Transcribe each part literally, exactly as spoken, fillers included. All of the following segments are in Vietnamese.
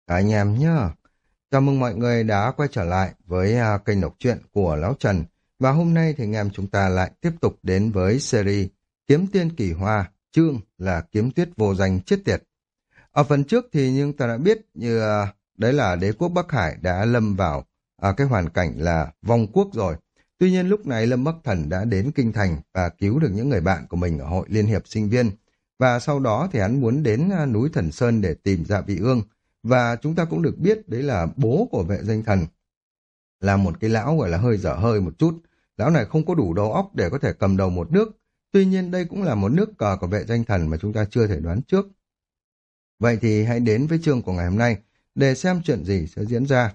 Cả anh em nhá. Chào mừng mọi người đã quay trở lại với à, kênh đọc truyện của Lão Trần. Và hôm nay thì anh em chúng ta lại tiếp tục đến với series Kiếm Tiên Kỳ Hoa, chương là Kiếm Tuyết Vô Danh Chết Tiệt. Ở phần trước thì nhưng ta đã biết như à, đấy là đế quốc Bắc Hải đã lâm vào à, cái hoàn cảnh là vong quốc rồi. Tuy nhiên lúc này Lâm Bắc Thần đã đến Kinh Thành và cứu được những người bạn của mình ở hội Liên hiệp sinh viên. Và sau đó thì hắn muốn đến à, núi Thần Sơn để tìm Dạ Vị Ương. Và chúng ta cũng được biết đấy là bố của vệ danh thần, là một cái lão gọi là hơi dở hơi một chút. Lão này không có đủ đầu óc để có thể cầm đầu một nước. Tuy nhiên đây cũng là một nước cờ của vệ danh thần mà chúng ta chưa thể đoán trước. Vậy thì hãy đến với chương của ngày hôm nay để xem chuyện gì sẽ diễn ra.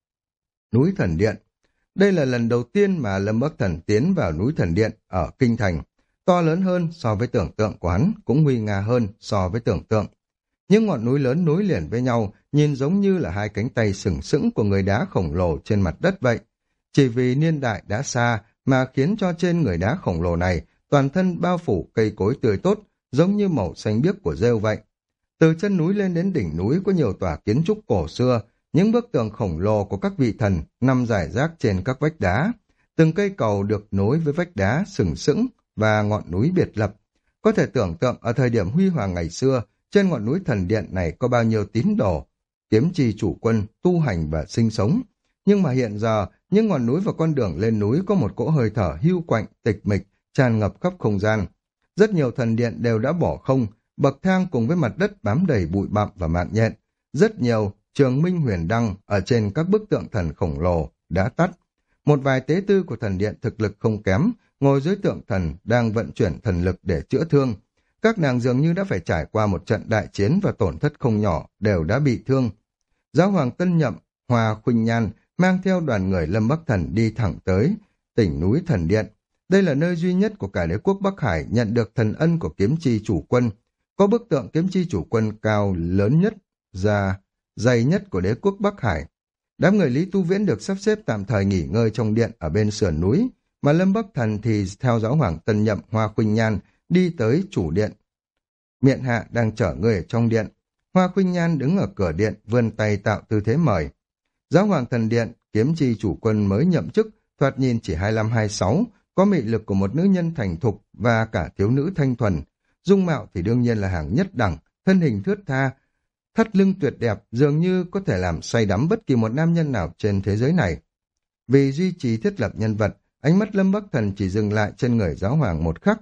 Núi Thần Điện. Đây là lần đầu tiên mà Lâm Bắc Thần tiến vào núi Thần Điện ở Kinh Thành. To lớn hơn so với tưởng tượng của hắn, cũng nguy nga hơn so với tưởng tượng. Những ngọn núi lớn nối liền với nhau, nhìn giống như là hai cánh tay sừng sững của người đá khổng lồ trên mặt đất vậy. Chỉ vì niên đại đã xa mà khiến cho trên người đá khổng lồ này toàn thân bao phủ cây cối tươi tốt, giống như màu xanh biếc của rêu vậy. Từ chân núi lên đến đỉnh núi có nhiều tòa kiến trúc cổ xưa, những bức tường khổng lồ của các vị thần nằm rải rác trên các vách đá. Từng cây cầu được nối với vách đá sừng sững và ngọn núi biệt lập. Có thể tưởng tượng ở thời điểm huy hoàng ngày xưa, trên ngọn núi Thần Điện này có bao nhiêu tín đồ, kiếm chi chủ quân, tu hành và sinh sống. Nhưng mà hiện giờ, những ngọn núi và con đường lên núi có một cỗ hơi thở hưu quạnh, tịch mịch, tràn ngập khắp không gian. Rất nhiều thần điện đều đã bỏ không, bậc thang cùng với mặt đất bám đầy bụi bặm và mạng nhện. Rất nhiều trường minh huyền đăng ở trên các bức tượng thần khổng lồ đã tắt. Một vài tế tư của thần điện thực lực không kém, ngồi dưới tượng thần đang vận chuyển thần lực để chữa thương. Các nàng dường như đã phải trải qua một trận đại chiến và tổn thất không nhỏ, đều đã bị thương. Giáo hoàng Tân Nhậm, Hoa Khuynh Nhan mang theo đoàn người Lâm Bắc Thần đi thẳng tới tỉnh núi Thần Điện. Đây là nơi duy nhất của cả đế quốc Bắc Hải nhận được thần ân của kiếm chi chủ quân. Có bức tượng kiếm chi chủ quân cao lớn nhất, ra dày nhất của đế quốc Bắc Hải. Đám người Lý Tu Viễn được sắp xếp tạm thời nghỉ ngơi trong điện ở bên sườn núi, mà Lâm Bắc Thần thì theo giáo hoàng Tân Nhậm, Hoa Khuynh Nhan đi tới chủ điện. Miện hạ đang chở người ở trong điện. Hoa Khuynh Nhan đứng ở cửa điện, vươn tay tạo tư thế mời. Giáo hoàng thần điện, kiếm chi chủ quân mới nhậm chức, thoạt nhìn chỉ hai lăm hai sáu, có mị lực của một nữ nhân thành thục và cả thiếu nữ thanh thuần. Dung mạo thì đương nhiên là hàng nhất đẳng, thân hình thướt tha, thắt lưng tuyệt đẹp, dường như có thể làm say đắm bất kỳ một nam nhân nào trên thế giới này. Vì duy trì thiết lập nhân vật, ánh mắt Lâm Bắc Thần chỉ dừng lại trên người giáo hoàng một khắc.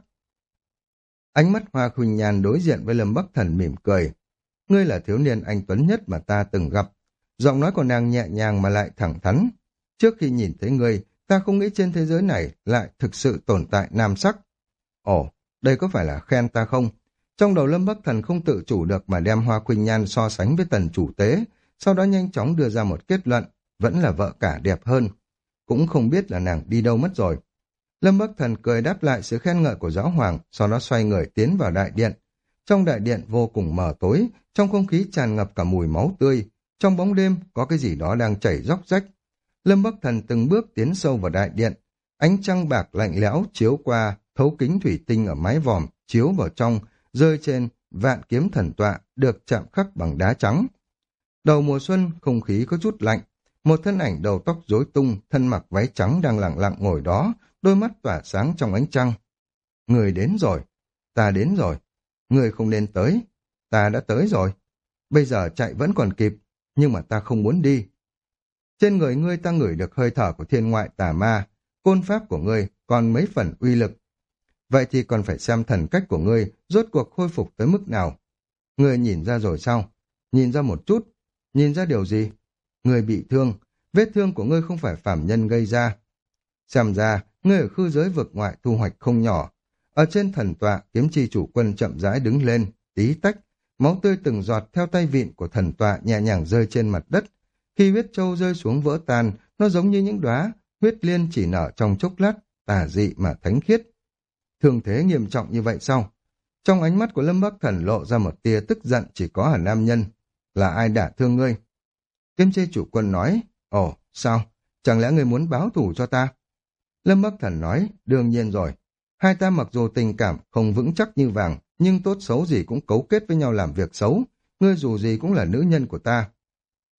Ánh mắt Hoa Khuynh Nhan đối diện với Lâm Bắc Thần mỉm cười. Ngươi là thiếu niên anh tuấn nhất mà ta từng gặp. Giọng nói của nàng nhẹ nhàng mà lại thẳng thắn. Trước khi nhìn thấy ngươi, ta không nghĩ trên thế giới này lại thực sự tồn tại nam sắc. Ồ, đây có phải là khen ta không? Trong đầu Lâm Bắc Thần không tự chủ được mà đem Hoa Khuynh Nhan so sánh với Tần chủ tế, sau đó nhanh chóng đưa ra một kết luận, vẫn là vợ cả đẹp hơn. Cũng không biết là nàng đi đâu mất rồi. Lâm Bắc Thần cười đáp lại sự khen ngợi của giáo hoàng, sau đó xoay người tiến vào đại điện. Trong đại điện vô cùng mờ tối, trong không khí tràn ngập cả mùi máu tươi, trong bóng đêm có cái gì đó đang chảy róc rách. Lâm Bắc Thần từng bước tiến sâu vào đại điện, ánh trăng bạc lạnh lẽo chiếu qua thấu kính thủy tinh ở mái vòm, chiếu vào trong, rơi trên vạn kiếm thần tọa được chạm khắc bằng đá trắng. Đầu mùa xuân, không khí có chút lạnh, một thân ảnh đầu tóc rối tung, thân mặc váy trắng đang lặng lặng ngồi đó, đôi mắt tỏa sáng trong ánh trăng. Người đến rồi, ta đến rồi, người không nên tới, ta đã tới rồi. Bây giờ chạy vẫn còn kịp, nhưng mà ta không muốn đi. Trên người ngươi ta ngửi được hơi thở của thiên ngoại tà ma, côn pháp của ngươi còn mấy phần uy lực. Vậy thì còn phải xem thần cách của ngươi rốt cuộc khôi phục tới mức nào. Ngươi nhìn ra rồi sao? Nhìn ra một chút. Nhìn ra điều gì? Ngươi bị thương, vết thương của ngươi không phải phàm nhân gây ra. Xem ra, ngươi ở khư giới vực ngoại thu hoạch không nhỏ. Ở trên thần tọa, kiếm chi chủ quân chậm rãi đứng lên, tí tách, máu tươi từng giọt theo tay vịn của thần tọa nhẹ nhàng rơi trên mặt đất. Khi huyết châu rơi xuống vỡ tan, nó giống như những đóa huyết liên chỉ nở trong chốc lát, tà dị mà thánh khiết. Thương thế nghiêm trọng như vậy sao? Trong ánh mắt của Lâm Bắc Thần lộ ra một tia tức giận chỉ có ở nam nhân. Là ai đả thương ngươi? Kiếm chi chủ quân nói, ồ, sao? Chẳng lẽ ngươi muốn báo thù cho ta? Lâm Bắc Thần nói, đương nhiên rồi. Hai ta mặc dù tình cảm không vững chắc như vàng, nhưng tốt xấu gì cũng cấu kết với nhau làm việc xấu. Ngươi dù gì cũng là nữ nhân của ta.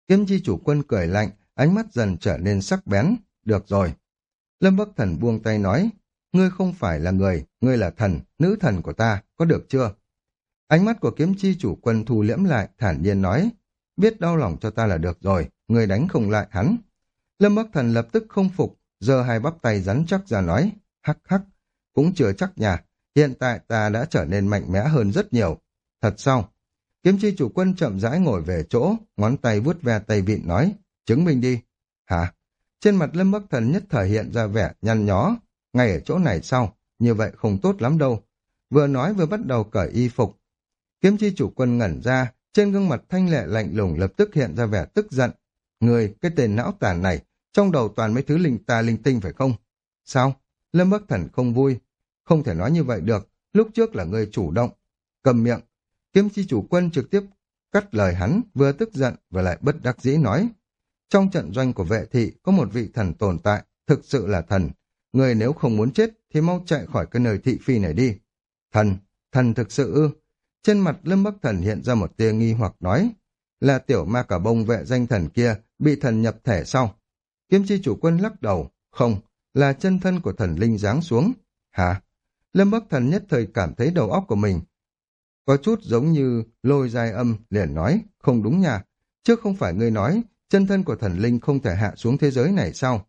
Kiếm chi chủ quân cười lạnh, ánh mắt dần trở nên sắc bén. Được rồi. Lâm Bắc Thần buông tay nói, ngươi không phải là người, ngươi là thần, nữ thần của ta, có được chưa? Ánh mắt của kiếm chi chủ quân thu liễm lại, thản nhiên nói, biết đau lòng cho ta là được rồi, ngươi đánh không lại hắn. Lâm Bắc Thần lập tức không phục, giơ hai bắp tay rắn chắc ra nói, hắc hắc, cũng chưa chắc nhà, hiện tại ta đã trở nên mạnh mẽ hơn rất nhiều. Thật sao? Kiếm chi chủ quân chậm rãi ngồi về chỗ, ngón tay vuốt ve tay vịn nói, chứng minh đi. Hả? Trên mặt Lâm Bắc Thần nhất thời hiện ra vẻ nhăn nhó, ngay ở chỗ này sao? Như vậy không tốt lắm đâu. Vừa nói vừa bắt đầu cởi y phục. Kiếm chi chủ quân ngẩn ra, trên gương mặt thanh lệ lạnh lùng lập tức hiện ra vẻ tức giận. Người, cái tên não tàn này, trong đầu toàn mấy thứ linh ta linh tinh phải không? Sao? Lâm Bắc Thần không vui. Không thể nói như vậy được, lúc trước là người chủ động. Cầm miệng. Kiếm chi chủ quân trực tiếp cắt lời hắn, vừa tức giận và lại bất đắc dĩ nói. Trong trận doanh của vệ thị có một vị thần tồn tại, thực sự là thần. Người nếu không muốn chết thì mau chạy khỏi cái nơi thị phi này đi. Thần, thần thực sự ư? Trên mặt Lâm Bắc Thần hiện ra một tia nghi hoặc nói, là tiểu ma cà bông vệ danh thần kia bị thần nhập thể sau. Kiếm chi chủ quân lắc đầu, không, là chân thân của thần linh giáng xuống. Hả? Lâm Bắc Thần nhất thời cảm thấy đầu óc của mình có chút giống như lôi dài âm, liền nói, không đúng nha, trước không phải ngươi nói chân thân của thần linh không thể hạ xuống thế giới này sao?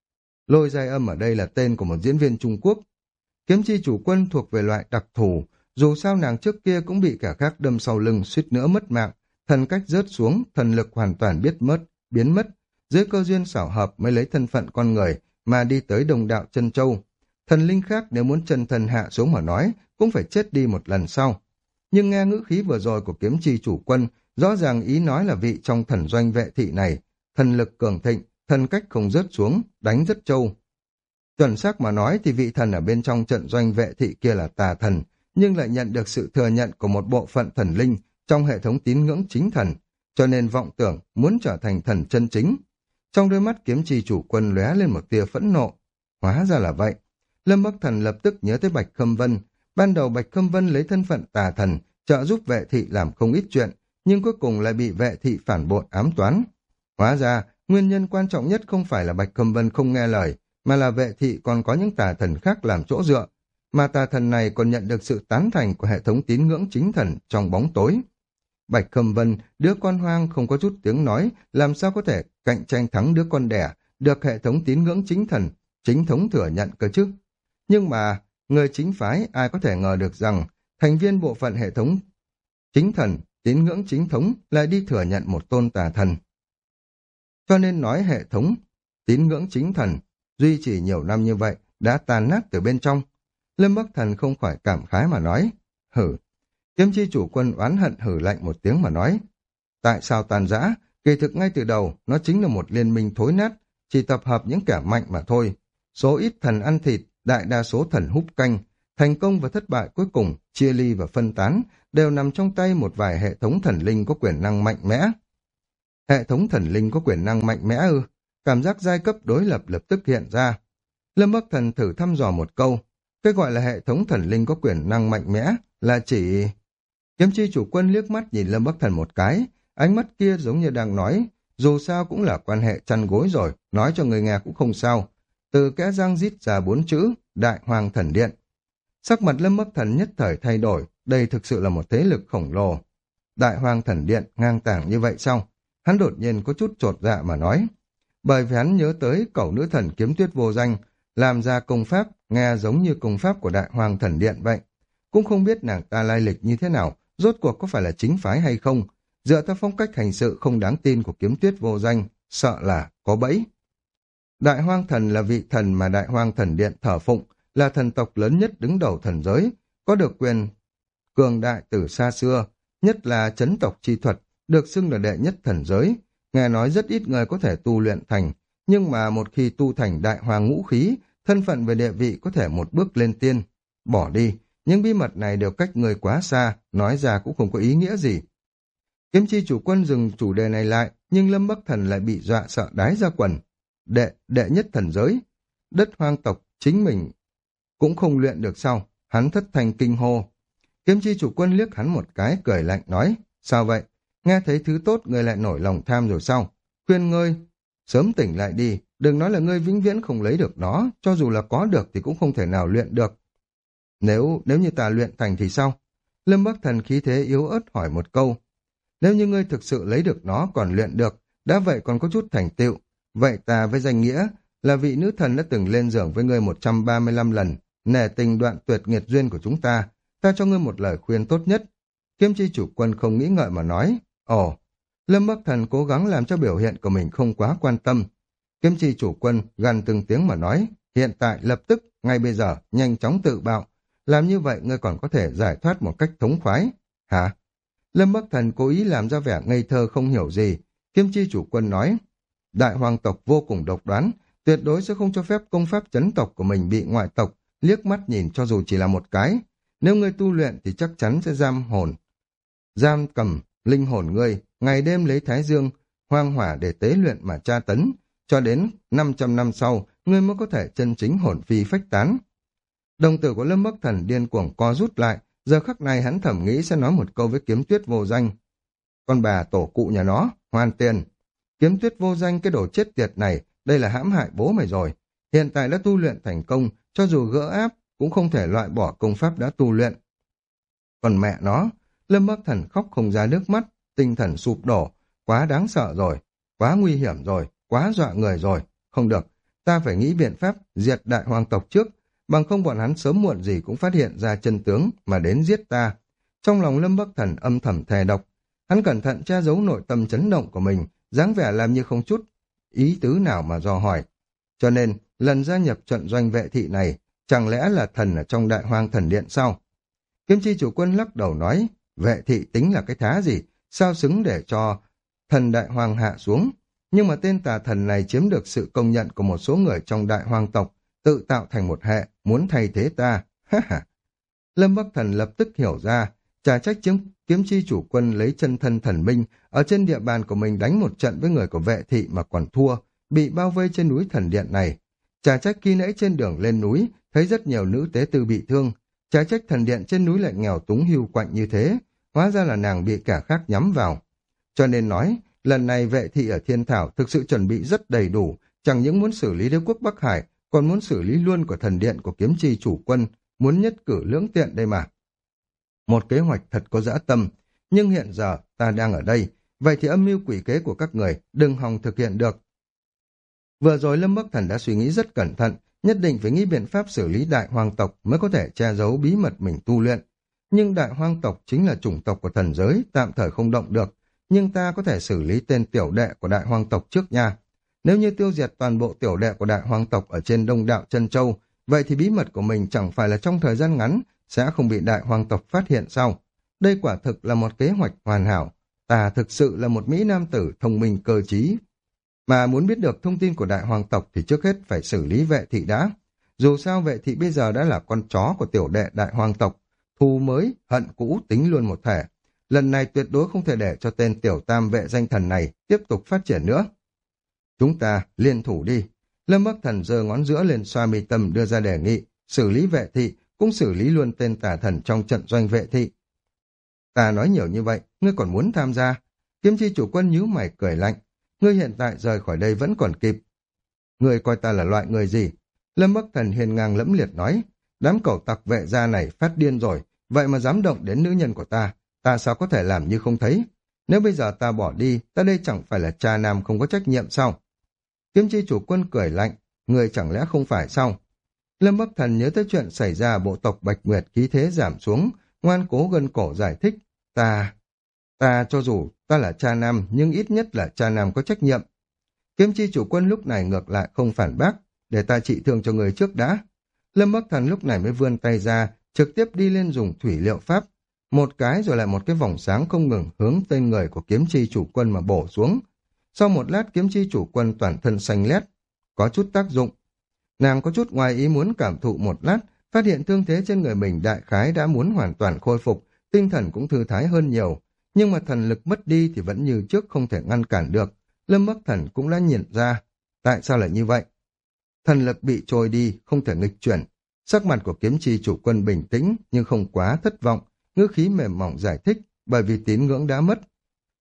Lôi dài âm ở đây là tên của một diễn viên Trung Quốc. Kiếm chi chủ quân thuộc về loại đặc thù, dù sao nàng trước kia cũng bị kẻ khác đâm sau lưng suýt nữa mất mạng, thần cách rớt xuống, thần lực hoàn toàn biết mất, biến mất, dưới cơ duyên xảo hợp mới lấy thân phận con người mà đi tới Đồng Đạo Chân Châu. Thần linh khác nếu muốn chân thần hạ xuống mà nói, cũng phải chết đi một lần sau. Nhưng nghe ngữ khí vừa rồi của kiếm chi chủ quân, rõ ràng ý nói là vị trong thần doanh vệ thị này, thần lực cường thịnh, thần cách không rớt xuống, đánh rất trâu. Chuẩn xác mà nói thì vị thần ở bên trong trận doanh vệ thị kia là tà thần, nhưng lại nhận được sự thừa nhận của một bộ phận thần linh trong hệ thống tín ngưỡng chính thần, cho nên vọng tưởng muốn trở thành thần chân chính. Trong đôi mắt kiếm chi chủ quân lóe lên một tia phẫn nộ. Hóa ra là vậy. Lâm Bắc Thần lập tức nhớ tới Bạch Khâm Vân. Ban đầu Bạch Khâm Vân lấy thân phận tà thần, trợ giúp vệ thị làm không ít chuyện, nhưng cuối cùng lại bị vệ thị phản bội ám toán. Hóa ra, nguyên nhân quan trọng nhất không phải là Bạch Khâm Vân không nghe lời, mà là vệ thị còn có những tà thần khác làm chỗ dựa, mà tà thần này còn nhận được sự tán thành của hệ thống tín ngưỡng chính thần trong bóng tối. Bạch Khâm Vân, đứa con hoang không có chút tiếng nói, làm sao có thể cạnh tranh thắng đứa con đẻ, được hệ thống tín ngưỡng chính thần, chính thống thừa nhận cơ chứ. Nhưng mà, người chính phái ai có thể ngờ được rằng, thành viên bộ phận hệ thống chính thần, tín ngưỡng chính thống lại đi thừa nhận một tôn tà thần. Cho nên nói hệ thống tín ngưỡng chính thần duy trì nhiều năm như vậy đã tàn nát từ bên trong. Lâm Bắc Thần không khỏi cảm khái mà nói, hử. Kiếm chi chủ quân oán hận hử lạnh một tiếng mà nói, tại sao tàn rã? Kỳ thực ngay từ đầu nó chính là một liên minh thối nát, chỉ tập hợp những kẻ mạnh mà thôi. Số ít thần ăn thịt, đại đa số thần húp canh, thành công và thất bại cuối cùng, chia ly và phân tán, đều nằm trong tay một vài hệ thống thần linh có quyền năng mạnh mẽ. Hệ thống thần linh có quyền năng mạnh mẽ ư? Cảm giác giai cấp đối lập lập tức hiện ra. Lâm Bắc Thần thử thăm dò một câu, cái gọi là hệ thống thần linh có quyền năng mạnh mẽ là chỉ... Kiếm chi chủ quân liếc mắt nhìn Lâm Bắc Thần một cái, ánh mắt kia giống như đang nói, dù sao cũng là quan hệ chăn gối rồi, nói cho người nghe cũng không sao. Từ kẽ răng rít ra bốn chữ, Đại Hoàng Thần Điện. Sắc mặt Lâm Bắc Thần nhất thời thay đổi, đây thực sự là một thế lực khổng lồ. Đại Hoàng Thần Điện ngang tàng như vậy sao? Hắn đột nhiên có chút chột dạ mà nói. Bởi vì hắn nhớ tới cẩu nữ thần Kiếm Tuyết vô danh, làm ra công pháp, nghe giống như công pháp của Đại Hoàng Thần Điện vậy. Cũng không biết nàng ta lai lịch như thế nào, rốt cuộc có phải là chính phái hay không. Dựa theo phong cách hành sự không đáng tin của Kiếm Tuyết vô danh, sợ là có bẫy. Đại Hoang Thần là vị thần mà Đại Hoang Thần Điện thờ phụng, là thần tộc lớn nhất đứng đầu thần giới, có được quyền cường đại từ xa xưa, nhất là chấn tộc chi thuật, được xưng là đệ nhất thần giới. Nghe nói rất ít người có thể tu luyện thành, nhưng mà một khi tu thành Đại Hoàng ngũ khí, thân phận về địa vị có thể một bước lên tiên. Bỏ đi, những bí mật này đều cách người quá xa, nói ra cũng không có ý nghĩa gì. Kiếm chi chủ quân dừng chủ đề này lại, nhưng Lâm Bắc Thần lại bị dọa sợ đái ra quần. Đệ, đệ nhất thần giới, đất hoang tộc chính mình cũng không luyện được sao? Hắn thất thành kinh hô. Kiếm chi chủ quân liếc hắn một cái cười lạnh nói, sao vậy? Nghe thấy thứ tốt ngươi lại nổi lòng tham rồi sao? Khuyên ngươi, sớm tỉnh lại đi, đừng nói là ngươi vĩnh viễn không lấy được nó, cho dù là có được thì cũng không thể nào luyện được. Nếu, nếu như ta luyện thành thì sao? Lâm Bắc Thần khí thế yếu ớt hỏi một câu. Nếu như ngươi thực sự lấy được nó còn luyện được, đã vậy còn có chút thành tựu. Vậy ta với danh nghĩa là vị nữ thần đã từng lên giường với ngươi một trăm ba mươi lăm lần, nể tình đoạn tuyệt nghiệt duyên của chúng ta, ta cho ngươi một lời khuyên tốt nhất. Kiếm chi chủ quân không nghĩ ngợi mà nói. Ồ, Lâm Bắc Thần cố gắng làm cho biểu hiện của mình không quá quan tâm. Kiếm chi chủ quân gằn từng tiếng mà nói, hiện tại lập tức, ngay bây giờ, nhanh chóng tự bạo. Làm như vậy ngươi còn có thể giải thoát một cách thống khoái. Hả? Lâm Bắc Thần cố ý làm ra vẻ ngây thơ không hiểu gì. Kiếm chi chủ quân nói, đại hoàng tộc vô cùng độc đoán, tuyệt đối sẽ không cho phép công pháp chấn tộc của mình bị ngoại tộc liếc mắt nhìn cho dù chỉ là một cái. Nếu ngươi tu luyện thì chắc chắn sẽ giam hồn, giam cầm linh hồn ngươi, ngày đêm lấy thái dương, hoang hỏa để tế luyện mà tra tấn, cho đến năm trăm năm sau, ngươi mới có thể chân chính hồn phi phách tán. Đồng tử của Lâm Bắc Thần điên cuồng co rút lại, giờ khắc này hắn thẩm nghĩ sẽ nói một câu với Kiếm Tuyết vô danh. Con bà tổ cụ nhà nó, hoàn tiền. Kiếm Tuyết vô danh, cái đồ chết tiệt này, đây là hãm hại bố mày rồi. Hiện tại đã tu luyện thành công, cho dù gỡ áp, cũng không thể loại bỏ công pháp đã tu luyện. Còn mẹ nó, Lâm Bắc Thần khóc không ra nước mắt, tinh thần sụp đổ, quá đáng sợ rồi, quá nguy hiểm rồi, quá dọa người rồi, không được, ta phải nghĩ biện pháp diệt đại hoàng tộc trước, bằng không bọn hắn sớm muộn gì cũng phát hiện ra chân tướng mà đến giết ta. Trong lòng Lâm Bắc Thần âm thầm thề độc, hắn cẩn thận che giấu nội tâm chấn động của mình, dáng vẻ làm như không chút ý tứ nào mà dò hỏi. Cho nên, lần gia nhập trận doanh vệ thị này, chẳng lẽ là thần ở trong đại hoang thần điện sao? Kiếm chi chủ quân lắc đầu nói, vệ thị tính là cái thá gì, sao xứng để cho thần đại hoang hạ xuống. Nhưng mà tên tà thần này chiếm được sự công nhận của một số người trong đại hoang tộc, tự tạo thành một hệ, muốn thay thế ta. Ha ha. Lâm Bắc Thần lập tức hiểu ra, chả trách chiếm kiếm chi chủ quân lấy chân thân thần minh, ở trên địa bàn của mình đánh một trận với người của vệ thị mà còn thua, bị bao vây trên núi thần điện này. Chả trách khi nãy trên đường lên núi, thấy rất nhiều nữ tế tư bị thương, chả trách thần điện trên núi lại nghèo túng hưu quạnh như thế, hóa ra là nàng bị cả khác nhắm vào. Cho nên nói, lần này vệ thị ở Thiên Thảo thực sự chuẩn bị rất đầy đủ, chẳng những muốn xử lý đế quốc Bắc Hải, còn muốn xử lý luôn của thần điện của kiếm chi chủ quân, muốn nhất cử lưỡng tiện đây mà. Một kế hoạch thật có dã tâm, nhưng hiện giờ ta đang ở đây, vậy thì âm mưu quỷ kế của các người đừng hòng thực hiện được. Vừa rồi Lâm Bắc Thần đã suy nghĩ rất cẩn thận, nhất định phải nghĩ biện pháp xử lý đại hoang tộc mới có thể che giấu bí mật mình tu luyện. Nhưng đại hoang tộc chính là chủng tộc của thần giới, tạm thời không động được, nhưng ta có thể xử lý tên tiểu đệ của đại hoang tộc trước nha. Nếu như tiêu diệt toàn bộ tiểu đệ của đại hoang tộc ở trên Đông Đạo Chân Châu, vậy thì bí mật của mình chẳng phải là trong thời gian ngắn sẽ không bị đại hoang tộc phát hiện sao? Đây quả thực là một kế hoạch hoàn hảo. Ta thực sự là một mỹ nam tử thông minh cơ trí. Mà muốn biết được thông tin của đại hoàng tộc thì trước hết phải xử lý vệ thị đã. Dù sao vệ thị bây giờ đã là con chó của tiểu đệ đại hoàng tộc, thù mới, hận cũ tính luôn một thể. Lần này tuyệt đối không thể để cho tên tiểu tam vệ danh thần này tiếp tục phát triển nữa. Chúng ta liên thủ đi. Lâm Bắc Thần giơ ngón giữa lên xoa mi tâm đưa ra đề nghị, xử lý vệ thị, cũng xử lý luôn tên tà thần trong trận doanh vệ thị. Ta nói nhiều như vậy, ngươi còn muốn tham gia? Kiếm chi chủ quân nhíu mày cười lạnh. Ngươi hiện tại rời khỏi đây vẫn còn kịp. Ngươi coi ta là loại người gì? Lâm Bắc Thần hiền ngang lẫm liệt nói, đám cẩu tặc vệ gia này phát điên rồi, vậy mà dám động đến nữ nhân của ta, ta sao có thể làm như không thấy? Nếu bây giờ ta bỏ đi, ta đây chẳng phải là cha nam không có trách nhiệm sao? Kiếm chi chủ quân cười lạnh, ngươi chẳng lẽ không phải sao? Lâm Bắc Thần nhớ tới chuyện xảy ra bộ tộc Bạch Nguyệt khí thế giảm xuống, ngoan cố gân cổ giải thích, ta, ta cho dù ta là cha nam nhưng ít nhất là cha nam có trách nhiệm. Kiếm chi chủ quân lúc này ngược lại không phản bác, để ta trị thương cho người trước đã. Lâm Bắc Thần lúc này mới vươn tay ra, trực tiếp đi lên dùng thủy liệu pháp, một cái rồi lại một cái vòng sáng không ngừng hướng tên người của kiếm chi chủ quân mà bổ xuống. Sau một lát kiếm chi chủ quân toàn thân xanh lét, có chút tác dụng. Nàng có chút ngoài ý muốn cảm thụ một lát, phát hiện thương thế trên người mình đại khái đã muốn hoàn toàn khôi phục, tinh thần cũng thư thái hơn nhiều, nhưng mà thần lực mất đi thì vẫn như trước không thể ngăn cản được. Lâm Bắc Thần cũng đã nhận ra, tại sao lại như vậy? Thần lực bị trôi đi, không thể nghịch chuyển. Sắc mặt của kiếm chi chủ quân bình tĩnh nhưng không quá thất vọng, ngữ khí mềm mỏng giải thích, bởi vì tín ngưỡng đã mất.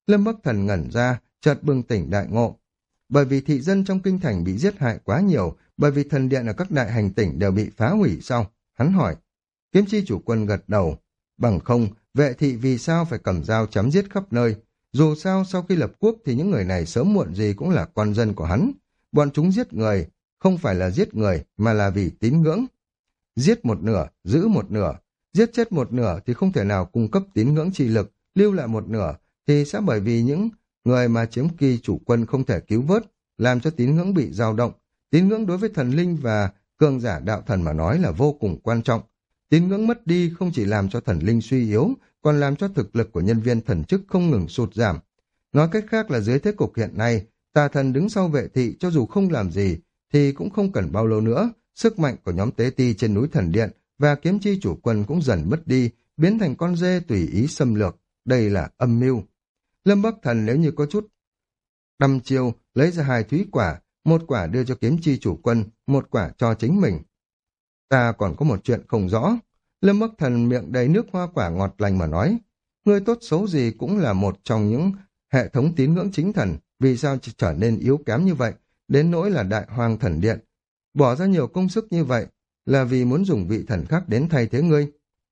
Lâm Bắc Thần ngẩn ra, chợt bừng tỉnh đại ngộ. Bởi vì thị dân trong kinh thành bị giết hại quá nhiều, bởi vì thần điện ở các đại hành tỉnh đều bị phá hủy sao? Hắn hỏi. Kiếm chi chủ quân gật đầu. Bằng không, vệ thị vì sao phải cầm dao chém giết khắp nơi? Dù sao sau khi lập quốc thì những người này sớm muộn gì cũng là con dân của hắn. Bọn chúng giết người, không phải là giết người mà là vì tín ngưỡng. Giết một nửa, giữ một nửa. Giết chết một nửa thì không thể nào cung cấp tín ngưỡng chi lực, lưu lại một nửa thì sẽ bởi vì những người mà chiếm kỳ chủ quân không thể cứu vớt, làm cho tín ngưỡng bị dao động. Tín ngưỡng đối với thần linh và cường giả đạo thần mà nói là vô cùng quan trọng. Tín ngưỡng mất đi không chỉ làm cho thần linh suy yếu, còn làm cho thực lực của nhân viên thần chức không ngừng sụt giảm. Nói cách khác là dưới thế cục hiện nay, tà thần đứng sau vệ thị cho dù không làm gì, thì cũng không cần bao lâu nữa, sức mạnh của nhóm tế ti trên núi thần điện và kiếm chi chủ quân cũng dần mất đi, biến thành con dê tùy ý xâm lược. Đây là âm mưu. Lâm Bắc Thần nếu như có chút đăm chiêu, lấy ra hai thúy quả, một quả đưa cho kiếm chi chủ quân, một quả cho chính mình. Ta còn có một chuyện không rõ. Lâm Bắc Thần miệng đầy nước hoa quả ngọt lành mà nói, người tốt xấu gì cũng là một trong những hệ thống tín ngưỡng chính thần, vì sao chỉ trở nên yếu kém như vậy, đến nỗi là đại hoang thần điện. Bỏ ra nhiều công sức như vậy, là vì muốn dùng vị thần khác đến thay thế ngươi.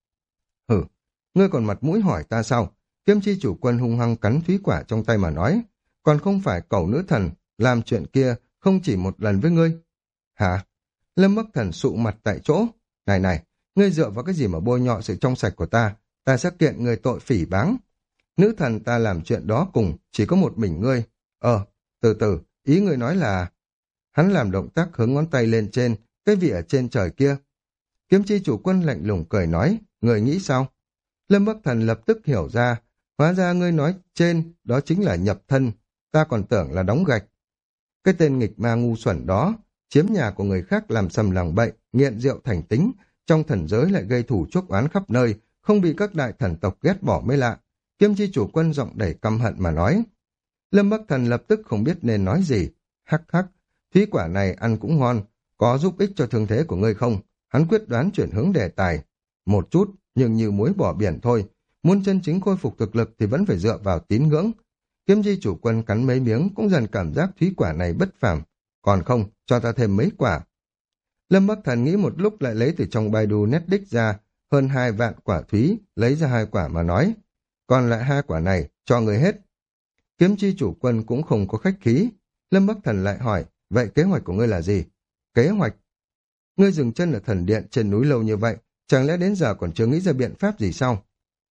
Hử, ngươi còn mặt mũi hỏi ta sao? Kiếm chi chủ quân hung hăng cắn thúy quả trong tay mà nói, còn không phải cẩu nữ thần, làm chuyện kia không chỉ một lần với ngươi. Hả? Lâm Bắc Thần sụ mặt tại chỗ. Này này, ngươi dựa vào cái gì mà bôi nhọ sự trong sạch của ta? Ta sẽ kiện người tội phỉ báng. Nữ thần ta làm chuyện đó cùng, chỉ có một mình ngươi. Ờ, từ từ, ý ngươi nói là... Hắn làm động tác hướng ngón tay lên trên, cái vị ở trên trời kia. Kiếm chi chủ quân lạnh lùng cười nói, người nghĩ sao? Lâm Bắc Thần lập tức hiểu ra, hóa ra ngươi nói trên, đó chính là nhập thân, ta còn tưởng là đóng gạch. Cái tên nghịch ma ngu xuẩn đó, chiếm nhà của người khác làm sầm lòng bậy, nghiện rượu thành tính, trong thần giới lại gây thủ chuốc oán khắp nơi, không bị các đại thần tộc ghét bỏ mới lạ. Kiếm chi chủ quân giọng đầy căm hận mà nói. Lâm Bắc Thần lập tức không biết nên nói gì. Hắc hắc, thúy quả này ăn cũng ngon, có giúp ích cho thương thế của ngươi không? Hắn quyết đoán chuyển hướng đề tài. Một chút, nhưng như muối bỏ biển thôi. Muốn chân chính khôi phục thực lực thì vẫn phải dựa vào tín ngưỡng. Kiếm chi chủ quân cắn mấy miếng cũng dần cảm giác thúy quả này bất phàm. Còn không, cho ta thêm mấy quả. Lâm Bắc Thần nghĩ một lúc lại lấy từ trong Baidu Netdisk ra hơn hai vạn quả thúy, lấy ra hai quả mà nói. Còn lại hai quả này, cho người hết. Kiếm chi chủ quân cũng không có khách khí. Lâm Bắc Thần lại hỏi, vậy kế hoạch của ngươi là gì? Kế hoạch? Ngươi dừng chân ở thần điện trên núi lâu như vậy, chẳng lẽ đến giờ còn chưa nghĩ ra biện pháp gì sao?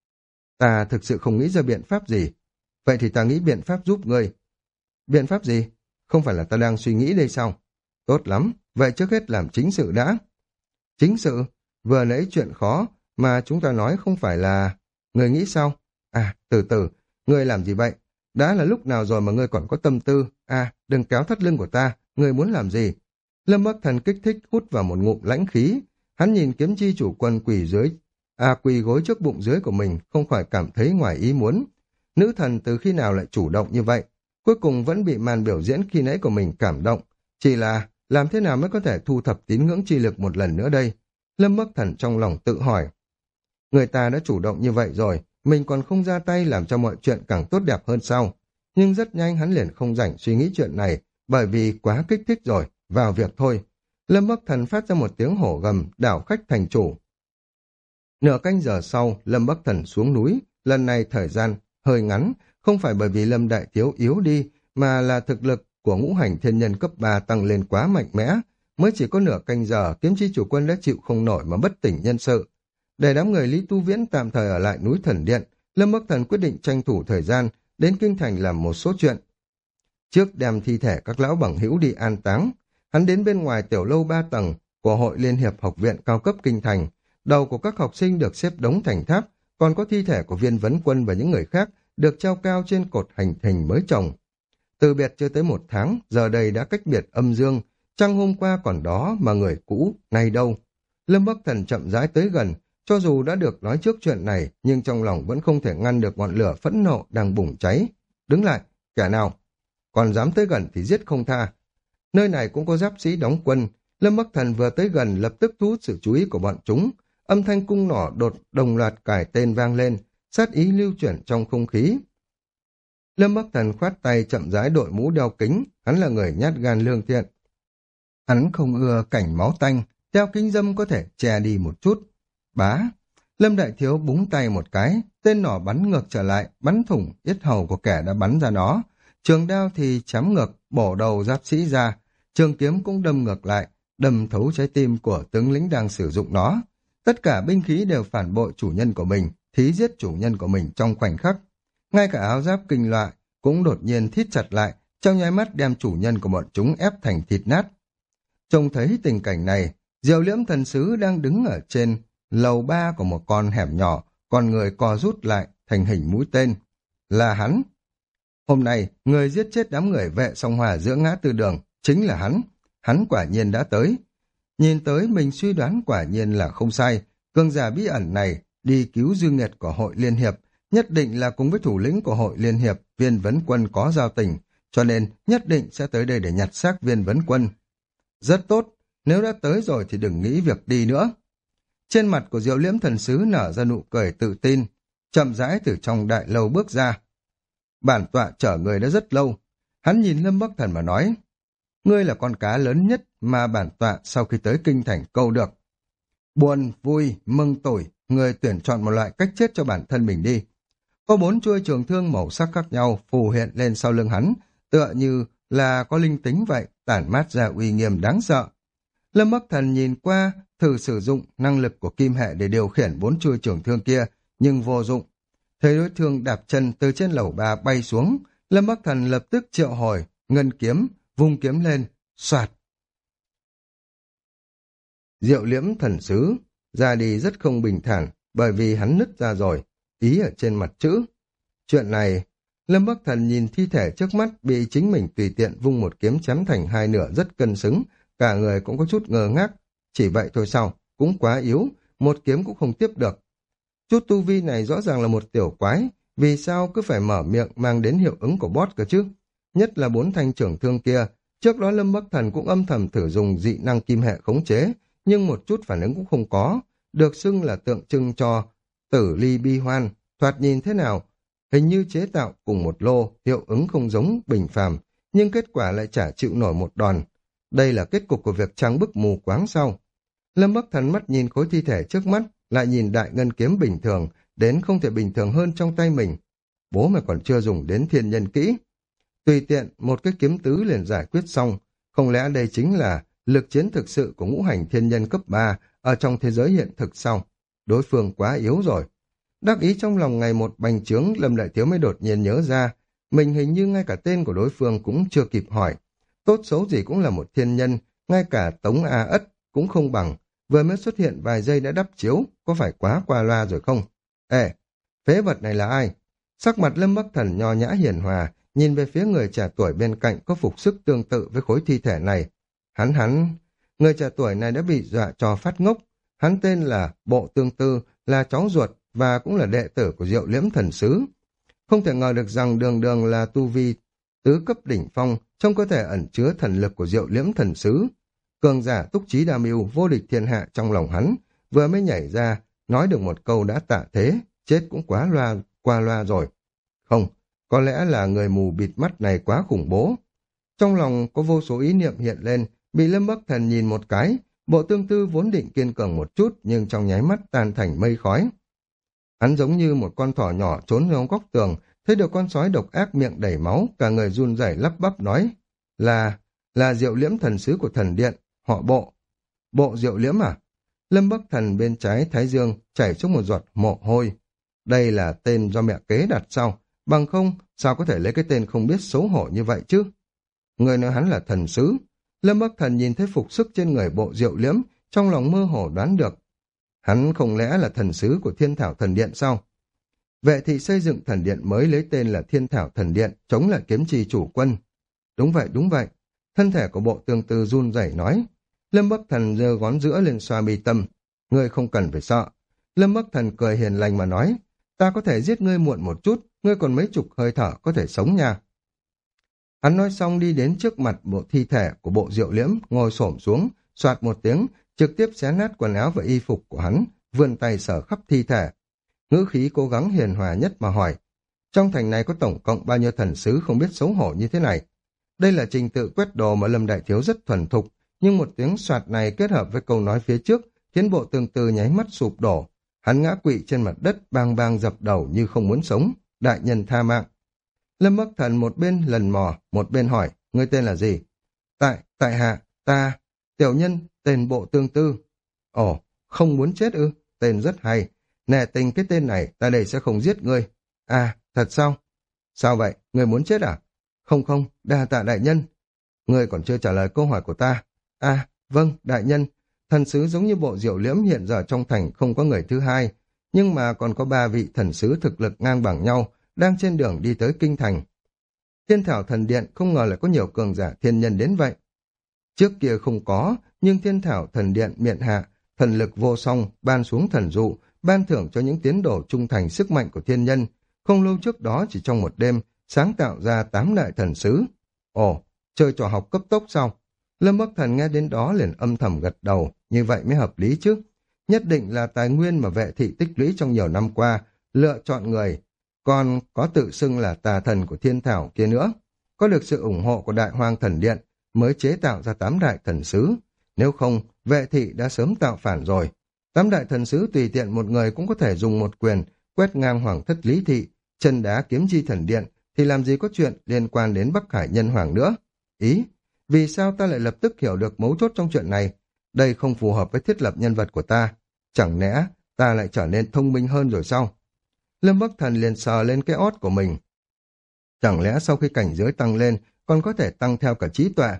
Ta thực sự không nghĩ ra biện pháp gì. Vậy thì ta nghĩ biện pháp giúp ngươi. Biện pháp gì? Không phải là ta đang suy nghĩ đây sao? Tốt lắm, vậy trước hết làm chính sự đã. Chính sự? Vừa nãy chuyện khó mà chúng ta nói không phải là... Ngươi nghĩ sao? À, từ từ, ngươi làm gì vậy? Đã là lúc nào rồi mà ngươi còn có tâm tư? À, đừng kéo thắt lưng của ta, ngươi muốn làm gì? Lâm Bắc Thần kích thích hút vào một ngụm lãnh khí. Hắn nhìn kiếm chi chủ quân quỳ dưới, à quỳ gối trước bụng dưới của mình, không khỏi cảm thấy ngoài ý muốn. Nữ thần từ khi nào lại chủ động như vậy? Cuối cùng vẫn bị màn biểu diễn khi nãy của mình cảm động. Chỉ là làm thế nào mới có thể thu thập tín ngưỡng chi lực một lần nữa đây? Lâm Bắc Thần trong lòng tự hỏi. Người ta đã chủ động như vậy rồi, mình còn không ra tay làm cho mọi chuyện càng tốt đẹp hơn sao? Nhưng rất nhanh hắn liền không rảnh suy nghĩ chuyện này, bởi vì quá kích thích rồi, vào việc thôi. Lâm Bắc Thần phát ra một tiếng hổ gầm, đảo khách thành chủ. Nửa canh giờ sau, Lâm Bắc Thần xuống núi, lần này thời gian hơi ngắn, không phải bởi vì Lâm Đại Thiếu yếu đi, mà là thực lực của ngũ hành thiên nhân cấp ba tăng lên quá mạnh mẽ. Mới chỉ có nửa canh giờ, kiếm chi chủ quân đã chịu không nổi mà bất tỉnh nhân sự. Để đám người Lý Tu Viễn tạm thời ở lại núi Thần Điện, Lâm Bắc Thần quyết định tranh thủ thời gian, đến Kinh Thành làm một số chuyện. Trước đem thi thể các lão bằng hữu đi an táng, hắn đến bên ngoài tiểu lâu ba tầng của Hội Liên hiệp Học viện cao cấp Kinh Thành. Đầu của các học sinh được xếp đống thành tháp, còn có thi thể của Viên Vấn Quân và những người khác được treo cao trên cột hành hình mới trồng. Từ biệt chưa tới một tháng, giờ đây đã cách biệt âm dương, trăng hôm qua còn đó mà người cũ, nay đâu. Lâm Bắc Thần chậm rãi tới gần, cho dù đã được nói trước chuyện này, nhưng trong lòng vẫn không thể ngăn được ngọn lửa phẫn nộ đang bùng cháy. Đứng lại, kẻ nào? Còn dám tới gần thì giết không tha. Nơi này cũng có giáp sĩ đóng quân. Lâm Bắc Thần vừa tới gần lập tức thu hút sự chú ý của bọn chúng. Âm thanh cung nỏ đột đồng loạt cải tên vang lên, sát ý lưu chuyển trong không khí. Lâm Bắc Thần khoát tay chậm rãi đội mũ đeo kính, hắn là người nhát gan lương thiện. Hắn không ưa cảnh máu tanh, đeo kính dâm có thể che đi một chút. Bá! Lâm Đại Thiếu búng tay một cái, tên nỏ bắn ngược trở lại, bắn thủng yết hầu của kẻ đã bắn ra nó. Trường đao thì chém ngược, bổ đầu giáp sĩ ra, trường kiếm cũng đâm ngược lại, đâm thấu trái tim của tướng lĩnh đang sử dụng nó. Tất cả binh khí đều phản bội chủ nhân của mình, thí giết chủ nhân của mình trong khoảnh khắc. Ngay cả áo giáp kinh loại cũng đột nhiên thít chặt lại, trong nháy mắt đem chủ nhân của bọn chúng ép thành thịt nát. Trông thấy tình cảnh này, Diệu Liễm Thần Sứ đang đứng ở trên lầu ba của một con hẻm nhỏ, con người co rút lại thành hình mũi tên. Là hắn. Hôm nay, người giết chết đám người vệ song hòa giữa ngã tư đường, chính là hắn. Hắn quả nhiên đã tới. Nhìn tới mình suy đoán quả nhiên là không sai. Cường giả bí ẩn này đi cứu dư nghiệt của hội Liên Hiệp, nhất định là cùng với thủ lĩnh của hội Liên Hiệp, Viên Vấn Quân có giao tình, cho nên nhất định sẽ tới đây để nhặt xác Viên Vấn Quân. Rất tốt, nếu đã tới rồi thì đừng nghĩ việc đi nữa. Trên mặt của Diệu Liễm Thần Sứ nở ra nụ cười tự tin, chậm rãi từ trong đại lâu bước ra. Bản tọa chở người đã rất lâu. Hắn nhìn Lâm Bắc Thần mà nói, ngươi là con cá lớn nhất mà bản tọa sau khi tới kinh thành câu được. Buồn, vui, mừng tủi, người tuyển chọn một loại cách chết cho bản thân mình đi. Có bốn chuôi trường thương màu sắc khác nhau phù hiện lên sau lưng hắn, tựa như là có linh tính vậy, tản mát ra uy nghiêm đáng sợ. Lâm Bắc Thần nhìn qua, thử sử dụng năng lực của kim hệ để điều khiển bốn chuôi trường thương kia, nhưng vô dụng. Thấy đối thương đạp chân từ trên lầu ba bay xuống, Lâm Bắc Thần lập tức triệu hồi, ngân kiếm, vung kiếm lên, soạt. Diệu Liễm Thần Sứ ra đi rất không bình thản, bởi vì hắn nứt ra rồi, ý ở trên mặt chữ. Chuyện này, Lâm Bắc Thần nhìn thi thể trước mắt bị chính mình tùy tiện vung một kiếm chém thành hai nửa rất cân xứng, cả người cũng có chút ngơ ngác. Chỉ vậy thôi sao, cũng quá yếu, một kiếm cũng không tiếp được. Chút tu vi này rõ ràng là một tiểu quái, vì sao cứ phải mở miệng mang đến hiệu ứng của boss cơ chứ? Nhất là bốn thanh trưởng thương kia, trước đó Lâm Bắc Thần cũng âm thầm thử dùng dị năng kim hệ khống chế, nhưng một chút phản ứng cũng không có, được xưng là tượng trưng cho tử ly bi hoan, thoạt nhìn thế nào? Hình như chế tạo cùng một lô, hiệu ứng không giống bình phàm, nhưng kết quả lại chả chịu nổi một đòn. Đây là kết cục của việc trang bức mù quáng sau. Lâm Bắc Thần mắt nhìn khối thi thể trước mắt, lại nhìn đại ngân kiếm bình thường, đến không thể bình thường hơn trong tay mình. Bố mày còn chưa dùng đến thiên nhân kỹ. Tùy tiện, một cái kiếm tứ liền giải quyết xong. Không lẽ đây chính là lực chiến thực sự của ngũ hành thiên nhân cấp ba ở trong thế giới hiện thực sau? Đối phương quá yếu rồi. Đắc ý trong lòng ngày một bành trướng, Lâm Đại Thiếu mới đột nhiên nhớ ra, mình hình như ngay cả tên của đối phương cũng chưa kịp hỏi. Tốt xấu gì cũng là một thiên nhân, ngay cả Tống A Ất cũng không bằng, vừa mới xuất hiện vài giây đã đắp chiếu, có phải quá qua loa rồi không? Ê, phế vật này là ai? Sắc mặt Lâm Bắc Thần nho nhã hiền hòa, nhìn về phía người trẻ tuổi bên cạnh có phục sức tương tự với khối thi thể này. Hắn hắn, người trẻ tuổi này đã bị dọa cho phát ngốc. Hắn tên là Bộ Tương Tư, là cháu ruột và cũng là đệ tử của Diệu Liễm Thần Sứ. Không thể ngờ được rằng đường đường là tu vi tứ cấp đỉnh phong, trong cơ thể ẩn chứa thần lực của Diệu Liễm Thần Sứ. Cường giả túc trí đa mưu, vô địch thiên hạ trong lòng hắn, vừa mới nhảy ra, nói được một câu đã tạ thế, chết cũng quá loa, qua loa rồi. Không, có lẽ là người mù bịt mắt này quá khủng bố. Trong lòng có vô số ý niệm hiện lên, bị Lâm Bắc Thần nhìn một cái, Bộ Tương Tư vốn định kiên cường một chút, nhưng trong nháy mắt tan thành mây khói. Hắn giống như một con thỏ nhỏ trốn trong góc tường, thấy được con sói độc ác miệng đầy máu, cả người run rẩy lắp bắp nói, là, là Diệu Liễm Thần Sứ của thần điện, họ Bộ. Bộ Diệu Liễm à? Lâm Bắc Thần bên trái thái dương chảy xuống một giọt mồ hôi. Đây là tên do mẹ kế đặt sau, bằng không, sao có thể lấy cái tên không biết xấu hổ như vậy chứ? Người nói hắn là thần sứ. Lâm Bắc Thần nhìn thấy phục sức trên người Bộ Diệu Liễm, trong lòng mơ hồ đoán được. Hắn không lẽ là thần sứ của Thiên Thảo Thần Điện sao? Vệ thị xây dựng thần điện mới lấy tên là Thiên Thảo Thần Điện, chống lại kiếm trì chủ quân. Đúng vậy, đúng vậy. Thân thể của Bộ Tương Tư run rẩy nói. Lâm Bắc Thần giơ ngón giữa lên xoa mi tâm. Ngươi không cần phải sợ. Lâm Bắc Thần cười hiền lành mà nói. Ta có thể giết ngươi muộn một chút, ngươi còn mấy chục hơi thở có thể sống nha. Hắn nói xong đi đến trước mặt bộ thi thể của Bộ Diệu Liễm, ngồi xổm xuống, soạt một tiếng, trực tiếp xé nát quần áo và y phục của hắn, vươn tay sờ khắp thi thể. Ngữ khí cố gắng hiền hòa nhất mà hỏi, Trong thành này có tổng cộng bao nhiêu thần sứ không biết xấu hổ như thế này. Đây là trình tự quét đồ mà Lâm Đại Thiếu rất thuần thục, nhưng một tiếng soạt này kết hợp với câu nói phía trước khiến Bộ Tương Tư nháy mắt sụp đổ. Hắn ngã quỵ trên mặt đất bang bang dập đầu như không muốn sống. Đại nhân tha mạng. Lâm Bắc Thần một bên lần mò, một bên hỏi, ngươi tên là gì? Tại, tại hạ, ta, tiểu nhân, tên Bộ Tương Tư. Ồ, không muốn chết ư? Tên rất hay. Nể tình cái tên này, ta đây sẽ không giết ngươi. À, thật sao? Sao vậy? Ngươi muốn chết à? Không không, đa tạ đại nhân. Ngươi còn chưa trả lời câu hỏi của ta. À, vâng, đại nhân. Thần sứ giống như Bộ Diệu Liễm hiện giờ trong thành không có người thứ hai, nhưng mà còn có ba vị thần sứ thực lực ngang bằng nhau, đang trên đường đi tới kinh thành. Thiên Thảo Thần Điện không ngờ lại có nhiều cường giả thiên nhân đến vậy. Trước kia không có, nhưng Thiên Thảo Thần Điện miện hạ, thần lực vô song, ban xuống thần dụ, ban thưởng cho những tiến đồ trung thành sức mạnh của thiên nhân. Không lâu trước đó chỉ trong một đêm, sáng tạo ra tám đại thần sứ. Ồ, chơi trò học cấp tốc sao? Lâm Bắc Thần nghe đến đó liền âm thầm gật đầu, như vậy mới hợp lý chứ. Nhất định là tài nguyên mà vệ thị tích lũy trong nhiều năm qua, lựa chọn người, còn có tự xưng là tà thần của thiên thảo kia nữa. Có được sự ủng hộ của Đại Hoang Thần Điện mới chế tạo ra tám đại thần sứ. Nếu không, vệ thị đã sớm tạo phản rồi. Tám đại thần sứ tùy tiện một người cũng có thể dùng một quyền quét ngang hoàng thất Lý Thị, chân đá kiếm chi thần điện, thì làm gì có chuyện liên quan đến Bắc Hải Nhân Hoàng nữa. Ý, vì sao ta lại lập tức hiểu được mấu chốt trong chuyện này? Đây không phù hợp với thiết lập nhân vật của ta. Chẳng lẽ ta lại trở nên thông minh hơn rồi sao? Lâm Bắc Thần liền sờ lên cái ót của mình. Chẳng lẽ sau khi cảnh giới tăng lên còn có thể tăng theo cả trí tuệ?